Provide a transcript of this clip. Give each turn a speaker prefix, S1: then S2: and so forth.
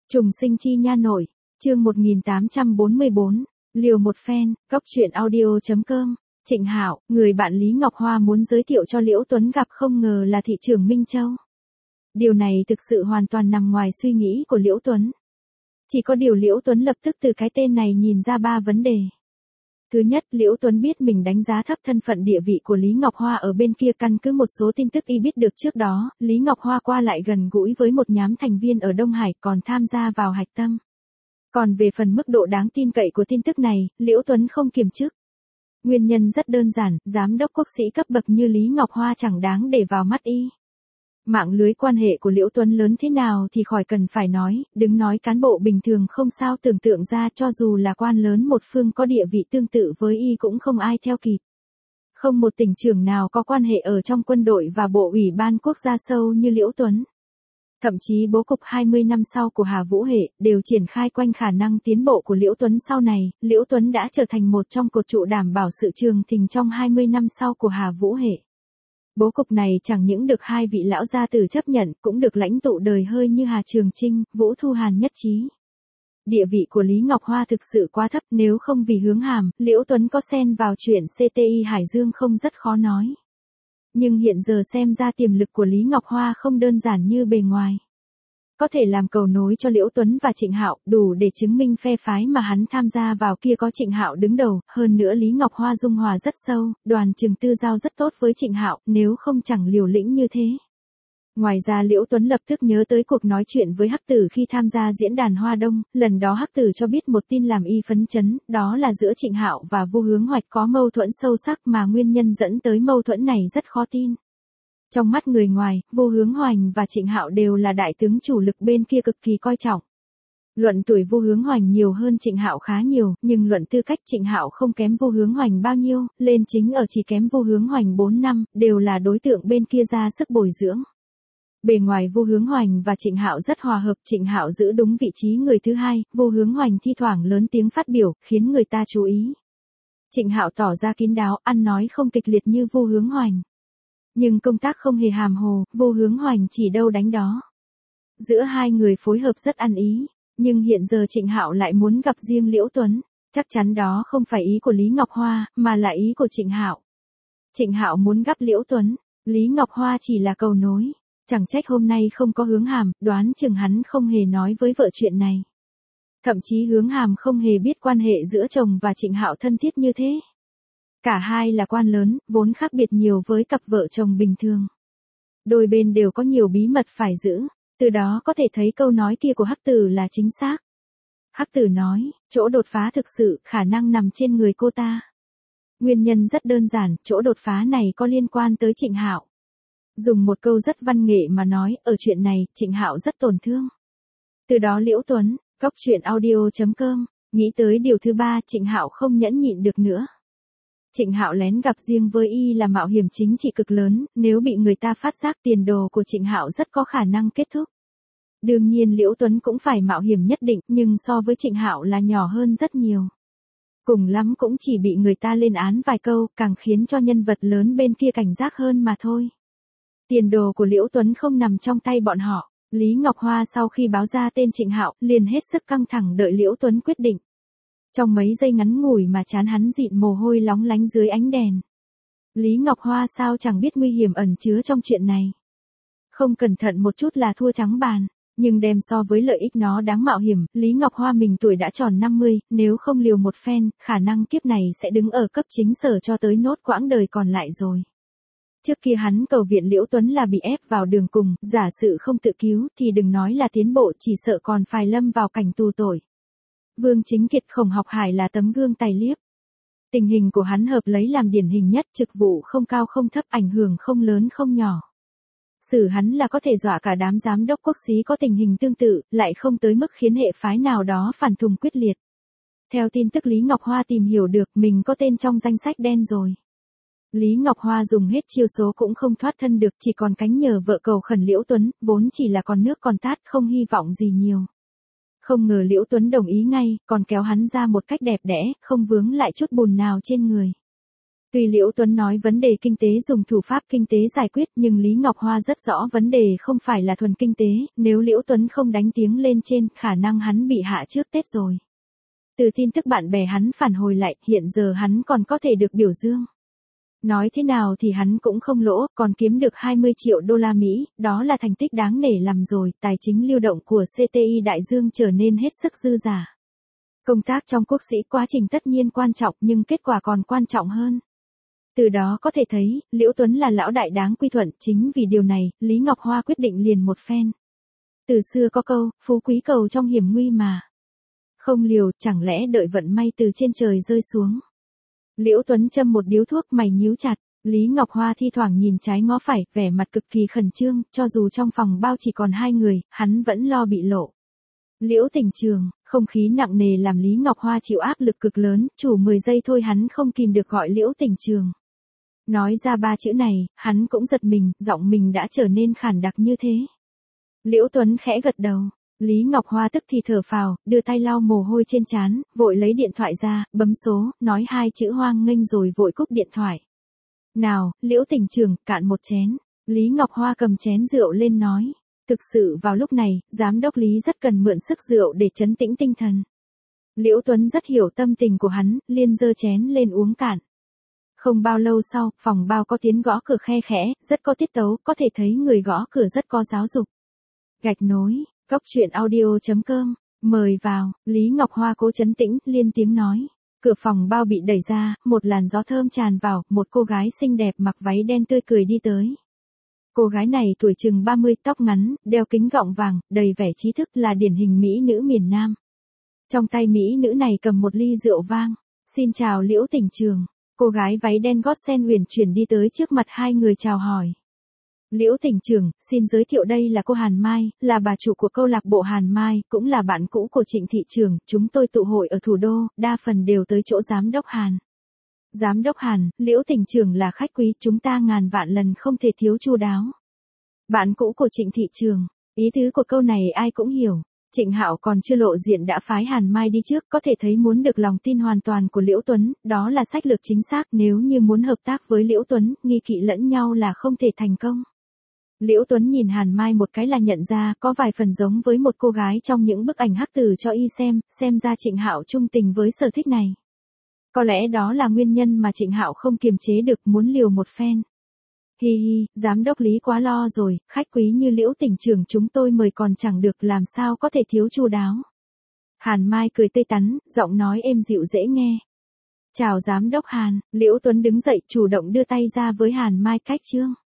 S1: Trùng sinh chi nha nội, chương 1844, liều một phen, góc truyện audio.com, Trịnh Hạo, người bạn Lý Ngọc Hoa muốn giới thiệu cho Liễu Tuấn gặp không ngờ là thị trưởng Minh Châu. Điều này thực sự hoàn toàn nằm ngoài suy nghĩ của Liễu Tuấn. Chỉ có điều Liễu Tuấn lập tức từ cái tên này nhìn ra 3 vấn đề. Thứ nhất, Liễu Tuấn biết mình đánh giá thấp thân phận địa vị của Lý Ngọc Hoa ở bên kia, căn cứ một số tin tức y biết được trước đó, Lý Ngọc Hoa qua lại gần gũi với một nhóm thành viên ở Đông Hải còn tham gia vào hạch tâm. Còn về phần mức độ đáng tin cậy của tin tức này, Liễu Tuấn không kiềm chức. Nguyên nhân rất đơn giản, giám đốc quốc sĩ cấp bậc như Lý Ngọc Hoa chẳng đáng để vào mắt y. Mạng lưới quan hệ của Liễu Tuấn lớn thế nào thì khỏi cần phải nói, đừng nói cán bộ bình thường không sao tưởng tượng ra, cho dù là quan lớn một phương có địa vị tương tự với y cũng không ai theo kịp. Không một tỉnh trưởng nào có quan hệ ở trong quân đội và bộ ủy ban quốc gia sâu như Liễu Tuấn. Thậm chí bố cục 20 năm sau của Hà Vũ Hệ đều triển khai quanh khả năng tiến bộ của Liễu Tuấn sau này, Liễu Tuấn đã trở thành một trong cột trụ đảm bảo sự trường thịnh trong 20 năm sau của Hà Vũ Hệ. Bố cục này chẳng những được hai vị lão gia tử chấp nhận, cũng được lãnh tụ đời hơi như Hà Trường Chinh, Vũ Thu Hàn nhất trí. Địa vị của Lý Ngọc Hoa thực sự quá thấp, nếu không vì hướng hàm, Liễu Tuấn có xen vào chuyện CTI Hải Dương không rất khó nói. Nhưng hiện giờ xem ra tiềm lực của Lý Ngọc Hoa không đơn giản như bề ngoài. Có thể làm cầu nối cho Liễu Tuấn và Trịnh Hạo, đủ để chứng minh phe phái mà hắn tham gia vào kia có Trịnh Hạo đứng đầu, hơn nữa Lý Ngọc Hoa dung hòa rất sâu, Đoàn Trường Tư giao rất tốt với Trịnh Hạo, nếu không chẳng liều lĩnh như thế. Ngoài ra Liễu Tuấn lập tức nhớ tới cuộc nói chuyện với Hắc Tử khi tham gia diễn đàn Hoa Đông, lần đó Hắc Tử cho biết một tin làm y phấn chấn, đó là giữa Trịnh Hạo và Vu Hướng Hoạch có mâu thuẫn sâu sắc mà nguyên nhân dẫn tới mâu thuẫn này rất khó tin. Trong mắt người ngoài, Vu Hướng Hoành và Trịnh Hạo đều là đại tướng chủ lực bên kia cực kỳ coi trọng. Luận tuổi Vu Hướng Hoành nhiều hơn Trịnh Hạo khá nhiều, nhưng luận tư cách Trịnh Hạo không kém Vu Hướng Hoành bao nhiêu, lên chính ở chỉ kém Vu Hướng Hoành 4 năm, đều là đối tượng bên kia ra sức bồi dưỡng. Bề ngoài Vu Hướng Hoành và Trịnh Hạo rất hòa hợp, Trịnh Hạo giữ đúng vị trí người thứ hai, Vu Hướng Hoành thi thoảng lớn tiếng phát biểu, khiến người ta chú ý. Trịnh Hạo tỏ ra kín đáo, ăn nói không kịch liệt như Vu Hướng Hoành. Nhưng công tác không hề hàm hồ, Vu Hướng Hoành chỉ đâu đánh đó. Giữa hai người phối hợp rất ăn ý, nhưng hiện giờ Trịnh Hạo lại muốn gặp riêng Liễu Tuấn, chắc chắn đó không phải ý của Lý Ngọc Hoa, mà là ý của Trịnh Hạo. Trịnh Hạo muốn gặp Liễu Tuấn, Lý Ngọc Hoa chỉ là cầu nối, chẳng trách hôm nay không có Hướng Hàm, đoán chừng hắn không hề nói với vợ chuyện này. Thậm chí Hướng Hàm không hề biết quan hệ giữa chồng và Trịnh Hạo thân thiết như thế. Cả hai là quan lớn, vốn khác biệt nhiều với cặp vợ chồng bình thường. Đôi bên đều có nhiều bí mật phải giữ, từ đó có thể thấy câu nói kia của Hắc Tử là chính xác. Hắc Tử nói, chỗ đột phá thực sự, khả năng nằm trên người cô ta. Nguyên nhân rất đơn giản, chỗ đột phá này có liên quan tới Trịnh Hạo. Dùng một câu rất văn nghệ mà nói, ở chuyện này, Trịnh Hạo rất tổn thương. Từ đó Liễu Tuấn, góc truyện audio.com, nghĩ tới điều thứ ba, Trịnh Hạo không nhẫn nhịn được nữa. Trịnh Hạo lén gặp riêng với y là mạo hiểm chính trị cực lớn, nếu bị người ta phát giác tiền đồ của Trịnh Hạo rất có khả năng kết thúc. Đương nhiên Liễu Tuấn cũng phải mạo hiểm nhất định, nhưng so với Trịnh Hạo là nhỏ hơn rất nhiều. Cùng lắm cũng chỉ bị người ta lên án vài câu, càng khiến cho nhân vật lớn bên kia cảnh giác hơn mà thôi. Tiền đồ của Liễu Tuấn không nằm trong tay bọn họ. Lý Ngọc Hoa sau khi báo ra tên Trịnh Hạo, liền hết sức căng thẳng đợi Liễu Tuấn quyết định. Trong mấy giây ngắn ngủi mà trán hắn dịn mồ hôi lóng lánh dưới ánh đèn. Lý Ngọc Hoa sao chẳng biết nguy hiểm ẩn chứa trong chuyện này. Không cẩn thận một chút là thua trắng bàn, nhưng đem so với lợi ích nó đáng mạo hiểm, Lý Ngọc Hoa mình tuổi đã tròn 50, nếu không liều một phen, khả năng kiếp này sẽ đứng ở cấp chính sở cho tới nốt quãng đời còn lại rồi. Trước kia hắn cầu viện Liễu Tuấn là bị ép vào đường cùng, giả sự không tự cứu thì đừng nói là tiến bộ, chỉ sợ còn phải lâm vào cảnh tù tội. Vương Chính Kiệt Khổng Học Hải là tấm gương tài liếp. Tình hình của hắn hợp lấy làm điển hình nhất, trực vụ không cao không thấp, ảnh hưởng không lớn không nhỏ. Xử hắn là có thể dọa cả đám giám đốc quốc xí có tình hình tương tự, lại không tới mức khiến hệ phái nào đó phản thùng quyết liệt. Theo tin tức Lý Ngọc Hoa tìm hiểu được, mình có tên trong danh sách đen rồi. Lý Ngọc Hoa dùng hết chiêu số cũng không thoát thân được, chỉ còn cánh nhờ vợ cầu khẩn Liễu Tuấn, vốn chỉ là con nước còn tát, không hy vọng gì nhiều. Không ngờ Liễu Tuấn đồng ý ngay, còn kéo hắn ra một cách đẹp đẽ, không vướng lại chút bùn nào trên người. Tuy Liễu Tuấn nói vấn đề kinh tế dùng thủ pháp kinh tế giải quyết, nhưng Lý Ngọc Hoa rất rõ vấn đề không phải là thuần kinh tế, nếu Liễu Tuấn không đánh tiếng lên trên, khả năng hắn bị hạ trước Tết rồi. Từ tin tức bạn bè hắn phản hồi lại, hiện giờ hắn còn có thể được biểu dương. Nói thế nào thì hắn cũng không lỗ, còn kiếm được 20 triệu đô la Mỹ, đó là thành tích đáng nể lắm rồi, tài chính lưu động của CTI Đại Dương trở nên hết sức dư giả. Công tác trong quốc sĩ quá trình tất nhiên quan trọng nhưng kết quả còn quan trọng hơn. Từ đó có thể thấy, Liễu Tuấn là lão đại đáng quy thuận, chính vì điều này, Lý Ngọc Hoa quyết định liền một phen. Từ xưa có câu, phú quý cầu trong hiểm nguy mà. Không liều, chẳng lẽ đợi vận may từ trên trời rơi xuống. Liễu Tuấn châm một điếu thuốc, mày nhíu chặt. Lý Ngọc Hoa thi thoảng nhìn trái ngó phải, vẻ mặt cực kỳ khẩn trương, cho dù trong phòng bao chỉ còn 2 người, hắn vẫn lo bị lộ. Liễu Tình Trường, không khí nặng nề làm Lý Ngọc Hoa chịu áp lực cực lớn, chủ 10 giây thôi hắn không kìm được gọi Liễu Tình Trường. Nói ra 3 chữ này, hắn cũng giật mình, giọng mình đã trở nên khản đặc như thế. Liễu Tuấn khẽ gật đầu. Lý Ngọc Hoa tức thì thở phào, đưa tay lau mồ hôi trên trán, vội lấy điện thoại ra, bấm số, nói 2 chữ hoang nghênh rồi vội cúp điện thoại. Nào, Liễu Tình Trường, cạn một chén. Lý Ngọc Hoa cầm chén rượu lên nói. Thực sự vào lúc này, giám đốc Lý rất cần mượn sức rượu để trấn tĩnh tinh thần. Liễu Tuấn rất hiểu tâm tình của hắn, liền giơ chén lên uống cạn. Không bao lâu sau, phòng bao có tiếng gõ cửa khe khẽ, rất có tiết tấu, có thể thấy người gõ cửa rất có giáo dục. Gạch nối, góc truyện audio.com, mời vào, Lý Ngọc Hoa cố trấn tĩnh, liên tiếng nói. Cửa phòng bao bị đẩy ra, một làn gió thơm tràn vào, một cô gái xinh đẹp mặc váy đen tươi cười đi tới. Cô gái này tuổi chừng 30, tóc ngắn, đeo kính gọng vàng, đầy vẻ trí thức, là điển hình mỹ nữ miền Nam. Trong tay mỹ nữ này cầm một ly rượu vang. Xin chào Liễu Tình Trường. Cô gái váy đen gót sen uyển chuyển đi tới trước mặt 2 người chào hỏi. Liễu Tình Trường, xin giới thiệu đây là cô Hàn Mai, là bà chủ của câu lạc bộ Hàn Mai, cũng là bạn cũ của Trịnh thị trường, chúng tôi tụ hội ở thủ đô, đa phần đều tới chỗ giám đốc Hàn. Giám đốc Hàn, Liễu Tình Trường là khách quý, chúng ta ngàn vạn lần không thể thiếu chu đáo. Bạn cũ của Trịnh thị trường, ý tứ của câu này ai cũng hiểu. Trịnh Hạo còn chưa lộ diện đã phái Hàn Mai đi trước, có thể thấy muốn được lòng tin hoàn toàn của Liễu Tuấn, đó là sách lược chính xác, nếu như muốn hợp tác với Liễu Tuấn, nghi kỵ lẫn nhau là không thể thành công. Liễu Tuấn nhìn Hàn Mai một cái là nhận ra, có vài phần giống với một cô gái trong những bức ảnh hắc từ cho y xem ra Trịnh Hạo trung tình với sở thích này. Có lẽ đó là nguyên nhân mà Trịnh Hạo không kiềm chế được, muốn liều một phen. Hi hi, giám đốc Lý quá lo rồi, khách quý như Liễu Tình Trường chúng tôi mời còn chẳng được, làm sao có thể thiếu chu đáo. Hàn Mai cười tươi tắn, giọng nói êm dịu dễ nghe. Chào giám đốc Hàn, Liễu Tuấn đứng dậy chủ động đưa tay ra với Hàn Mai cách chương.